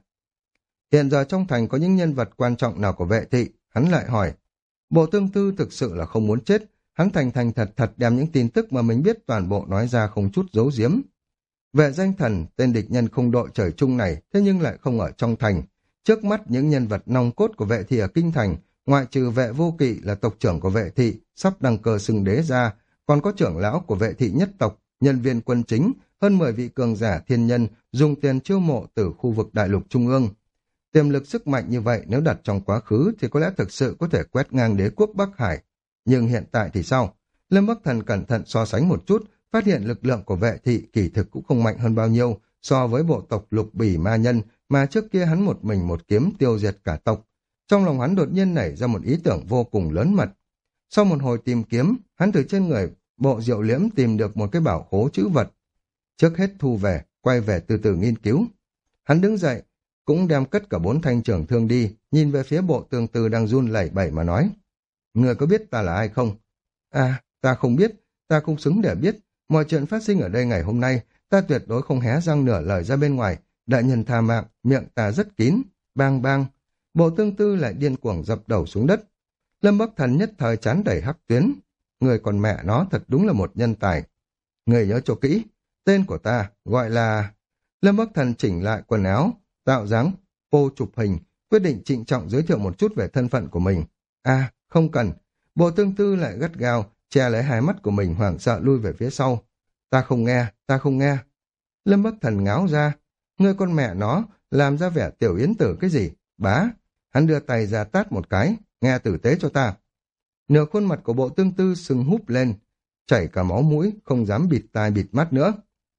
Hiện giờ trong thành có những nhân vật quan trọng nào của vệ thị? Hắn lại hỏi. Bộ Tương Tư thực sự là không muốn chết. Hắn thành thành thật thật đem những tin tức mà mình biết toàn bộ nói ra không chút giấu giếm. Vệ danh thần, tên địch nhân không đội trời chung này, thế nhưng lại không ở trong thành. Trước mắt những nhân vật nòng cốt của vệ thị ở kinh thành, ngoại trừ vệ vô kỵ là tộc trưởng của vệ thị, sắp đăng cơ xưng đế ra, còn có trưởng lão của vệ thị nhất tộc, nhân viên quân chính, hơn mười vị cường giả thiên nhân dùng tiền chiêu mộ từ khu vực đại lục trung ương. Tiềm lực sức mạnh như vậy nếu đặt trong quá khứ thì có lẽ thực sự có thể quét ngang đế quốc Bắc Hải. Nhưng hiện tại thì sao? Lâm Bắc Thần cẩn thận so sánh một chút, phát hiện lực lượng của vệ thị kỳ thực cũng không mạnh hơn bao nhiêu so với bộ tộc Lục Bỉ Ma Nhân mà trước kia hắn một mình một kiếm tiêu diệt cả tộc. Trong lòng hắn đột nhiên nảy ra một ý tưởng vô cùng lớn mật. Sau một hồi tìm kiếm, hắn từ trên người Bộ Diệu Liễm tìm được một cái bảo khố trữ vật. Trước hết thu về, quay về từ từ nghiên cứu. Hắn đứng dậy, cũng đem cất cả bốn thanh trường thương đi, nhìn về phía Bộ Tương Tư đang run lẩy bẩy mà nói. Người có biết ta là ai không? À, ta không biết, ta không xứng để biết. Mọi chuyện phát sinh ở đây ngày hôm nay, ta tuyệt đối không hé răng nửa lời ra bên ngoài. Đại nhân tha mạng, miệng ta rất kín. Bang bang. Bộ Tương Tư lại điên cuồng dập đầu xuống đất. Lâm Bắc Thần nhất thời chán đẩy hắc tuyến. Người còn mẹ nó thật đúng là một nhân tài. Người nhớ cho kỹ, tên của ta gọi là... Lâm Bắc Thần chỉnh lại quần áo, tạo dáng, phô chụp hình, quyết định trịnh trọng giới thiệu một chút về thân phận của mình. À, không cần. Bộ Tương Tư lại gắt gao, che lấy hai mắt của mình hoảng sợ lui về phía sau. Ta không nghe, ta không nghe. Lâm Bắc Thần ngáo ra. Ngươi con mẹ nó, làm ra vẻ tiểu yến tử cái gì? Bá. Hắn đưa tay ra tát một cái, nghe tử tế cho ta. Nửa khuôn mặt của Bộ Tương Tư sưng húp lên, chảy cả máu mũi, không dám bịt tai bịt mắt nữa.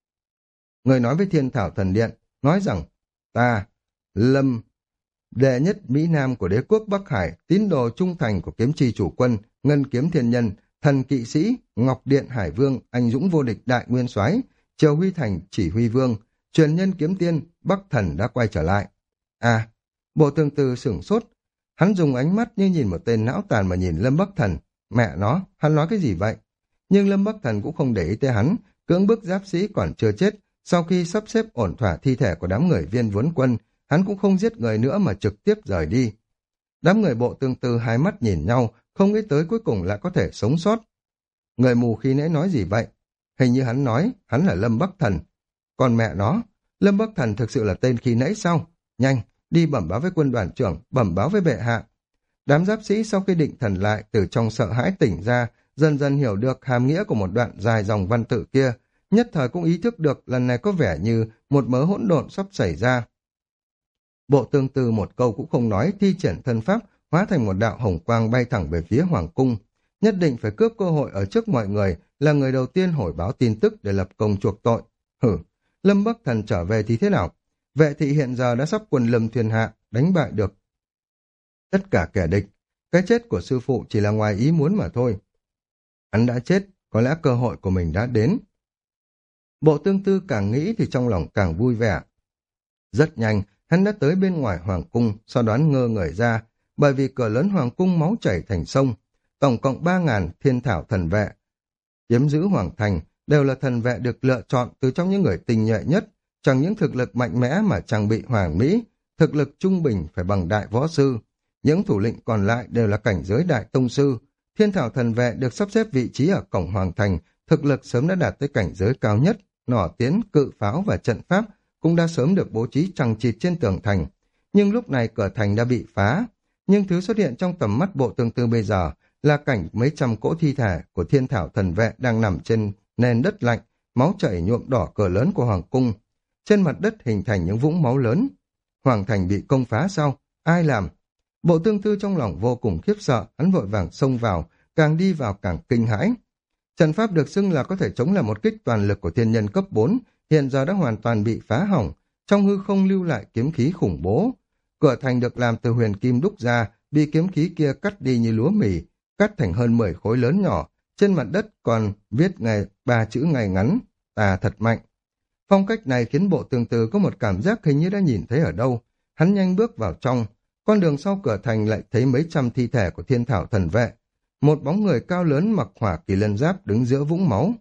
Người nói với Thiên Thảo Thần Điện, nói rằng, ta, Lâm, đệ nhất Mỹ Nam của đế quốc Bắc Hải, tín đồ trung thành của kiếm chi chủ quân, ngân kiếm thiên nhân, thần kỵ sĩ, Ngọc Điện Hải Vương, anh dũng vô địch đại nguyên soái, Triều Huy Thành chỉ huy vương, truyền nhân kiếm tiên, Bắc Thần đã quay trở lại. À, Bộ Tương Tư sửng sốt, hắn dùng ánh mắt như nhìn một tên não tàn mà nhìn Lâm Bắc Thần. Mẹ nó, hắn nói cái gì vậy? Nhưng Lâm Bắc Thần cũng không để ý tới hắn, cưỡng bức giáp sĩ còn chưa chết. Sau khi sắp xếp ổn thỏa thi thể của đám người Viên Vốn Quân, hắn cũng không giết người nữa mà trực tiếp rời đi. Đám người Bộ Tương Tư hai mắt nhìn nhau, không nghĩ tới cuối cùng lại có thể sống sót. Người mù khi nãy nói gì vậy? Hình như hắn nói, hắn là Lâm Bắc Thần. Còn mẹ nó, Lâm Bắc Thần thực sự là tên khi nãy sao? Nhanh, đi bẩm báo với quân đoàn trưởng, bẩm báo với bệ hạ. Đám giáp sĩ sau khi định thần lại từ trong sợ hãi tỉnh ra, dần dần hiểu được hàm nghĩa của một đoạn dài dòng văn tự kia, nhất thời cũng ý thức được lần này có vẻ như một mớ hỗn độn sắp xảy ra. Bộ Tương Tư một câu cũng không nói, thi triển thân pháp, hóa thành một đạo hồng quang bay thẳng về phía hoàng cung. nhất định phải cướp cơ hội ở trước mọi người, là người đầu tiên hồi báo tin tức để lập công chuộc tội. Hử, Lâm Bắc Thần trở về thì thế nào? Vệ thị hiện giờ đã sắp quân lâm thiên hạ, đánh bại được tất cả kẻ địch. Cái chết của sư phụ chỉ là ngoài ý muốn mà thôi. Hắn đã chết, có lẽ cơ hội của mình đã đến. Bộ Tương Tư càng nghĩ thì trong lòng càng vui vẻ. Rất nhanh, hắn đã tới bên ngoài hoàng cung, sau đó ngơ người ra, bởi vì cửa lớn hoàng cung máu chảy thành sông. Tổng cộng ba ngàn thiên thảo thần vệ chiếm giữ hoàng thành, đều là thần vệ được lựa chọn từ trong những người tinh nhuệ nhất, chẳng những thực lực mạnh mẽ mà trang bị hoàn mỹ, thực lực trung bình phải bằng đại võ sư. Những thủ lĩnh còn lại đều là cảnh giới đại tông sư. Thiên thảo thần vệ được sắp xếp vị trí ở cổng hoàng thành, thực lực sớm đã đạt tới cảnh giới cao nhất, nỏ tiến, cự pháo và trận pháp cũng đã sớm được bố trí chằng chịt trên tường thành. Nhưng lúc này cửa thành đã bị phá, nhưng thứ xuất hiện trong tầm mắt Bộ Tương Tư bây giờ là cảnh mấy trăm cỗ thi thể của thiên thảo thần vệ đang nằm trên nền đất lạnh, máu chảy nhuộm đỏ cửa lớn của hoàng cung. Trên mặt đất hình thành những vũng máu lớn. Hoàng thành bị công phá sao? Ai làm? Bộ Tương Tư trong lòng vô cùng khiếp sợ, hắn vội vàng xông vào, càng đi vào càng kinh hãi. Trận pháp được xưng là có thể chống lại một kích toàn lực của thiên nhân cấp bốn, hiện giờ đã hoàn toàn bị phá hỏng, trong hư không lưu lại kiếm khí khủng bố. Cửa thành được làm từ huyền kim đúc ra, bị kiếm khí kia cắt đi như lúa mì, cắt thành hơn mười khối lớn nhỏ, trên mặt đất còn viết ngày ba chữ ngày ngắn, ta thật mạnh. Phong cách này khiến Bộ Tương Tư có một cảm giác hình như đã nhìn thấy ở đâu. Hắn nhanh bước vào trong, con đường sau cửa thành lại thấy mấy trăm thi thể của thiên thảo thần vệ. Một bóng người cao lớn mặc hỏa kỳ lân giáp đứng giữa vũng máu.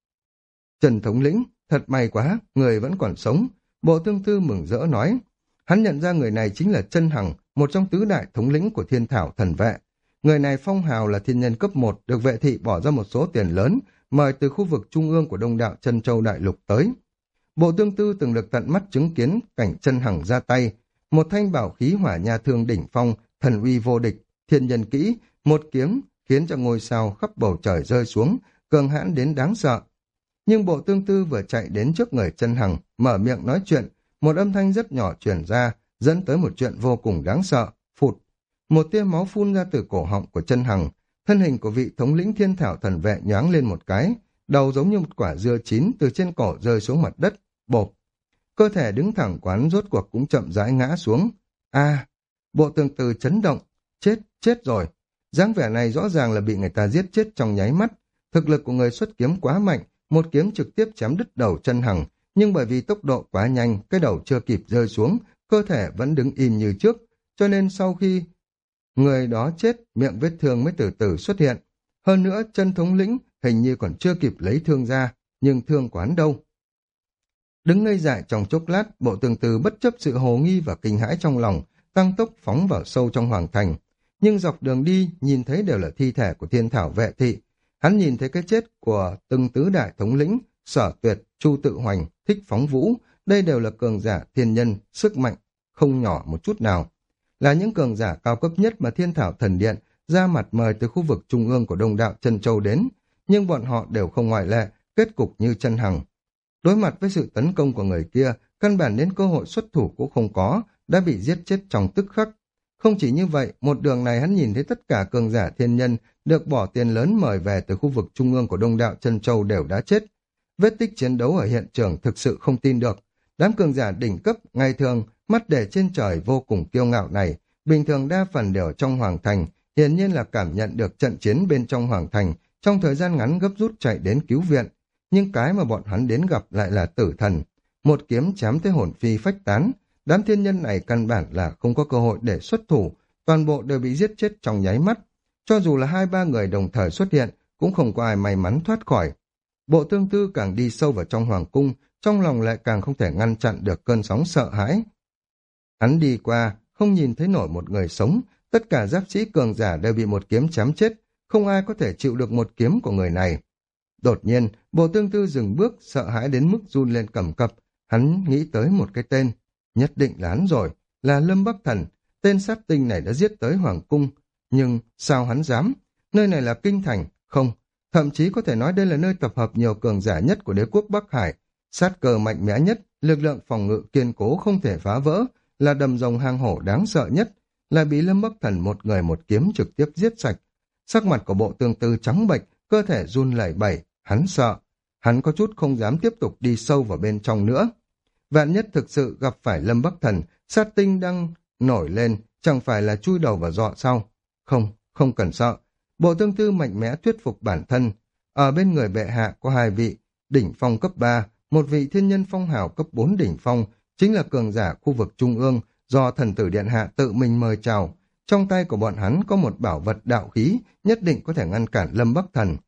Trần thống lĩnh, thật may quá, người vẫn còn sống. Bộ Tương Tư mừng rỡ nói. Hắn nhận ra người này chính là Chân Hằng, một trong tứ đại thống lĩnh của thiên thảo thần vệ. Người này phong hào là thiên nhân cấp một, được vệ thị bỏ ra một số tiền lớn, mời từ khu vực trung ương của Đông Đạo Chân Châu Đại Lục tới. Bộ Tương Tư từng được tận mắt chứng kiến cảnh Chân Hằng ra tay, một thanh bảo khí hỏa nha thương đỉnh phong, thần uy vô địch, thiên nhân kỹ, một kiếm khiến cho ngôi sao khắp bầu trời rơi xuống, cường hãn đến đáng sợ. Nhưng Bộ Tương Tư vừa chạy đến trước người Chân Hằng, mở miệng nói chuyện, một âm thanh rất nhỏ truyền ra, dẫn tới một chuyện vô cùng đáng sợ. Phụt, một tia máu phun ra từ cổ họng của Chân Hằng, thân hình của vị thống lĩnh thiên thảo thần vệ nhoáng lên một cái, đầu giống như một quả dưa chín từ trên cổ rơi xuống mặt đất, bộp. Cơ thể đứng thẳng quán rốt cuộc cũng chậm rãi ngã xuống. A, Bộ Tương Tư chấn động, chết, chết rồi. Dáng vẻ này rõ ràng là bị người ta giết chết trong nháy mắt. Thực lực của người xuất kiếm quá mạnh, một kiếm trực tiếp chém đứt đầu Chân Hằng, nhưng bởi vì tốc độ quá nhanh, cái đầu chưa kịp rơi xuống, cơ thể vẫn đứng im như trước, cho nên sau khi người đó chết, miệng vết thương mới từ từ xuất hiện. Hơn nữa, Chân thống lĩnh hình như còn chưa kịp lấy thương ra, nhưng thương quán đâu. Đứng ngây dại trong chốc lát, Bộ Tương Tư bất chấp sự hồ nghi và kinh hãi trong lòng, tăng tốc phóng vào sâu trong hoàng thành. Nhưng dọc đường đi, nhìn thấy đều là thi thể của thiên thảo vệ thị. Hắn nhìn thấy cái chết của từng tứ đại thống lĩnh, Sở Tuyệt, Chu Tự Hoành, Thích Phóng Vũ, đây đều là cường giả thiên nhân, sức mạnh, không nhỏ một chút nào. Là những cường giả cao cấp nhất mà thiên thảo thần điện ra mặt mời từ khu vực trung ương của Đông Đạo Chân Châu đến, nhưng bọn họ đều không ngoại lệ, kết cục như Chân Hằng. Đối mặt với sự tấn công của người kia, căn bản đến cơ hội xuất thủ cũng không có, đã bị giết chết trong tức khắc. Không chỉ như vậy, một đường này hắn nhìn thấy tất cả cường giả thiên nhân được bỏ tiền lớn mời về từ khu vực trung ương của Đông Đạo Chân Châu đều đã chết. Vết tích chiến đấu ở hiện trường thực sự không tin được. Đám cường giả đỉnh cấp, ngày thường, mắt để trên trời vô cùng kiêu ngạo này, bình thường đa phần đều ở trong hoàng thành, hiển nhiên là cảm nhận được trận chiến bên trong hoàng thành, trong thời gian ngắn gấp rút chạy đến cứu viện. Nhưng cái mà bọn hắn đến gặp lại là tử thần. Một kiếm chém tới hồn phi phách tán, đám thiên nhân này căn bản là không có cơ hội để xuất thủ, toàn bộ đều bị giết chết trong nháy mắt. Cho dù là hai ba người đồng thời xuất hiện, cũng không có ai may mắn thoát khỏi. Bộ Tương Tư càng đi sâu vào trong hoàng cung, trong lòng lại càng không thể ngăn chặn được cơn sóng sợ hãi. Hắn đi qua, không nhìn thấy nổi một người sống, tất cả giáp sĩ cường giả đều bị một kiếm chém chết, không ai có thể chịu được một kiếm của người này. Đột nhiên, Bộ Tương Tư dừng bước, sợ hãi đến mức run lên cầm cập. Hắn nghĩ tới một cái tên, nhất định là hắn rồi, là Lâm Bắc Thần. Tên sát tinh này đã giết tới hoàng cung, nhưng sao hắn dám? Nơi này là kinh thành, không, thậm chí có thể nói đây là nơi tập hợp nhiều cường giả nhất của đế quốc Bắc Hải, sát cờ mạnh mẽ nhất, lực lượng phòng ngự kiên cố không thể phá vỡ, là đầm rồng hang hổ đáng sợ nhất, là bị Lâm Bắc Thần một người một kiếm trực tiếp giết sạch. Sắc mặt của Bộ Tương Tư trắng bệch, cơ thể run lẩy bẩy, hắn sợ. Hắn có chút không dám tiếp tục đi sâu vào bên trong nữa. Vạn nhất thực sự gặp phải Lâm Bắc Thần, sát tinh đang nổi lên, chẳng phải là chui đầu vào giọ sao? Không, không cần sợ. Bộ Tương Tư mạnh mẽ thuyết phục bản thân. Ở bên người bệ hạ có hai vị, đỉnh phong cấp ba, một vị thiên nhân phong hào cấp bốn đỉnh phong, chính là cường giả khu vực trung ương, do thần tử điện hạ tự mình mời chào. Trong tay của bọn hắn có một bảo vật đạo khí, nhất định có thể ngăn cản Lâm Bắc Thần.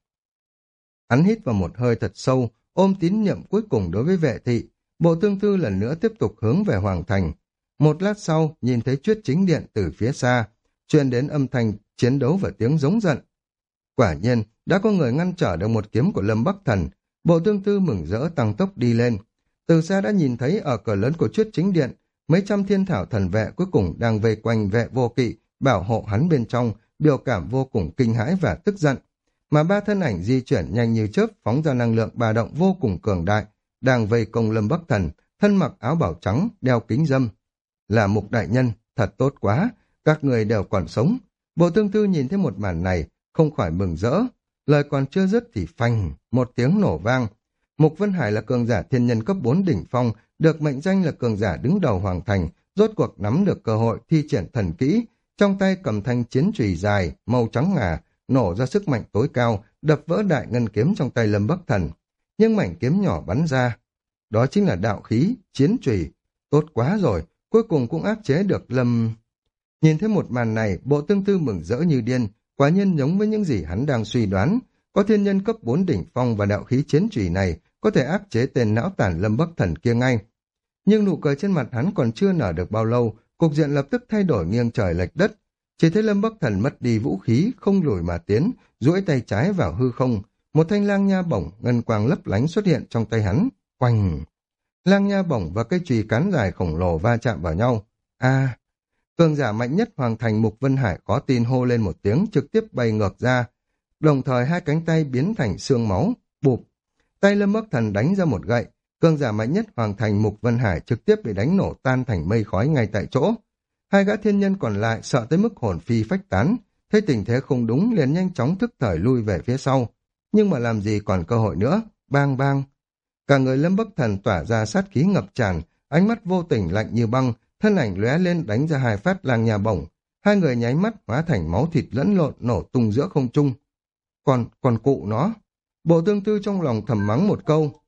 Hắn hít vào một hơi thật sâu, ôm tín nhiệm cuối cùng đối với vệ thị. Bộ Tương Tư lần nữa tiếp tục hướng về Hoàng Thành. Một lát sau, nhìn thấy Chuyết Chính Điện từ phía xa, truyền đến âm thanh chiến đấu và tiếng giống giận. Quả nhiên, đã có người ngăn trở được một kiếm của Lâm Bắc Thần. Bộ Tương Tư mừng rỡ tăng tốc đi lên. Từ xa đã nhìn thấy ở cửa lớn của Chuyết Chính Điện, mấy trăm thiên thảo thần vệ cuối cùng đang vây quanh vệ vô kỵ, bảo hộ hắn bên trong, biểu cảm vô cùng kinh hãi và tức giận. Mà ba thân ảnh di chuyển nhanh như chớp, phóng ra năng lượng bà động vô cùng cường đại, đang vây công Lâm Bắc Thần, thân mặc áo bảo trắng, đeo kính dâm. Là Mục đại nhân, thật tốt quá, các người đều còn sống. Bộ Tương Tư nhìn thấy một màn này, không khỏi mừng rỡ. Lời còn chưa dứt thì phanh, một tiếng nổ vang. Mục Vân Hải là cường giả thiên nhân cấp bốn đỉnh phong, được mệnh danh là cường giả đứng đầu Hoàng Thành, rốt cuộc nắm được cơ hội thi triển thần kỹ, trong tay cầm thanh chiến chùy dài, màu trắng ngà, nổ ra sức mạnh tối cao, đập vỡ đại ngân kiếm trong tay Lâm Bắc Thần. Nhưng mảnh kiếm nhỏ bắn ra, đó chính là đạo khí, chiến chùy. Tốt quá rồi, cuối cùng cũng áp chế được Lâm... Nhìn thấy một màn này, Bộ Tương Tư mừng rỡ như điên, quả nhiên giống với những gì hắn đang suy đoán. Có thiên nhân cấp bốn đỉnh phong và đạo khí chiến chùy này có thể áp chế tên não tàn Lâm Bắc Thần kia ngay. Nhưng nụ cười trên mặt hắn còn chưa nở được bao lâu, cục diện lập tức thay đổi nghiêng trời lệch đất. Chỉ thấy Lâm Bắc Thần mất đi vũ khí, không lùi mà tiến, duỗi tay trái vào hư không. Một thanh lang nha bổng ngân quang lấp lánh xuất hiện trong tay hắn. Oanh! Lang nha bổng và cây chùy cán dài khổng lồ va chạm vào nhau. A! Cường giả mạnh nhất Hoàng Thành Mục Vân Hải có tin hô lên một tiếng, trực tiếp bay ngược ra. Đồng thời hai cánh tay biến thành xương máu, bụp. Tay Lâm Bắc Thần đánh ra một gậy. Cường giả mạnh nhất Hoàng Thành Mục Vân Hải trực tiếp bị đánh nổ tan thành mây khói ngay tại chỗ. Hai gã thiên nhân còn lại sợ tới mức hồn phi phách tán, thấy tình thế không đúng liền nhanh chóng thức thời lui về phía sau. Nhưng mà làm gì còn cơ hội nữa, bang bang. Cả người Lâm Bắc Thần tỏa ra sát khí ngập tràn, ánh mắt vô tình lạnh như băng, thân ảnh lóe lên đánh ra hai phát lang nha bổng. Hai người nháy mắt hóa thành máu thịt lẫn lộn nổ tung giữa không trung. Còn, còn cụ nó. Bộ Tương Tư trong lòng thầm mắng một câu.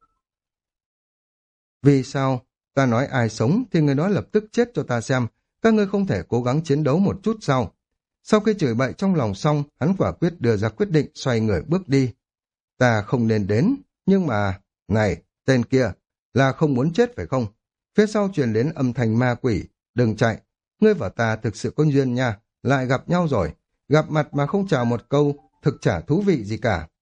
Vì sao? Ta nói ai sống thì người đó lập tức chết cho ta xem. Các ngươi không thể cố gắng chiến đấu một chút sao? Sau khi chửi bậy trong lòng xong, hắn quả quyết đưa ra quyết định xoay người bước đi. Ta không nên đến, nhưng mà... Này, tên kia, là không muốn chết phải không? Phía sau truyền đến âm thanh ma quỷ. Đừng chạy, ngươi và ta thực sự có duyên nha, lại gặp nhau rồi. Gặp mặt mà không chào một câu, thực chả thú vị gì cả.